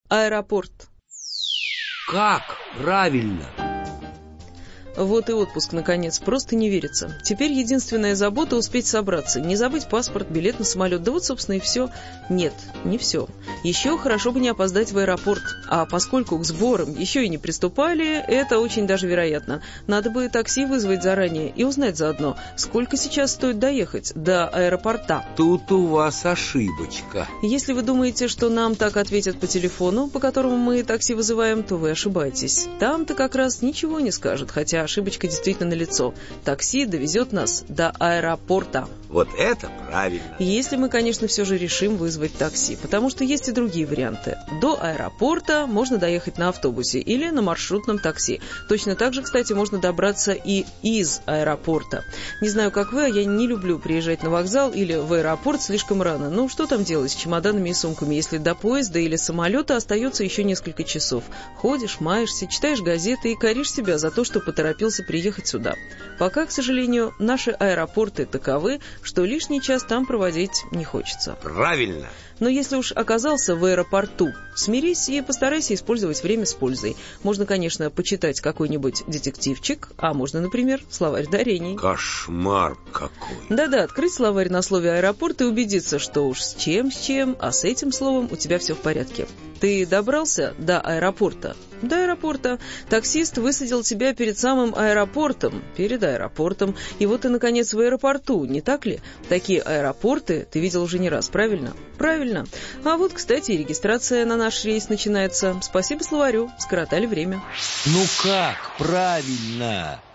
Аэропорт. Как правильно? Вот и отпуск, наконец, просто не верится. Теперь единственная забота — успеть собраться, не забыть паспорт, билет на самолет, да вот, собственно, и все. Нет, не все. Еще хорошо бы не опоздать в аэропорт. А поскольку к сборам еще и не приступали, это очень даже вероятно. Надо бы такси вызвать заранее и узнать заодно, сколько сейчас стоит доехать до аэропорта. Тут у вас ошибочка. Если вы думаете, что нам так ответят по телефону, по которому мы такси вызываем, то вы ошибаетесь. Там-то как раз ничего не скажут, хотя ошибочка действительно налицо. Такси довезет нас до аэропорта. Вот это правильно. Если мы, конечно, все же решим вызвать такси, потому что есть и другие варианты. До аэропорта можно доехать на автобусе или на маршрутном такси. Точно так же, кстати, можно добраться и из аэропорта. Не знаю, как вы, а я не люблю приезжать на вокзал или в аэропорт слишком рано. Ну, что там делать с чемоданами и сумками, если до поезда или самолета остается еще несколько часов? Ходишь, маешься, читаешь газеты и коришь себя за то, что поторопился приехать сюда. Пока, к сожалению, наши аэропорты таковы, что лишний час там проводить не хочется. Правильно. Но если уж оказался в аэропорту, смирись и постарайся использовать время с пользой. Можно, конечно, почитать какой-нибудь детективчик, а можно, например, словарь дарений. Кошмар какой. Да-да, открыть словарь на слове «аэропорт» и убедиться, что уж с чем, а с этим словом у тебя все в порядке. Ты добрался до аэропорта? До аэропорта. Таксист высадил тебя перед самым аэропортом, перед аэропортом. И вот ты, наконец, в аэропорту, не так ли? Такие аэропорты ты видел уже не раз, правильно? Правильно. А вот, кстати, и регистрация на наш рейс начинается. Спасибо словарю, скоротали время. Ну как правильно?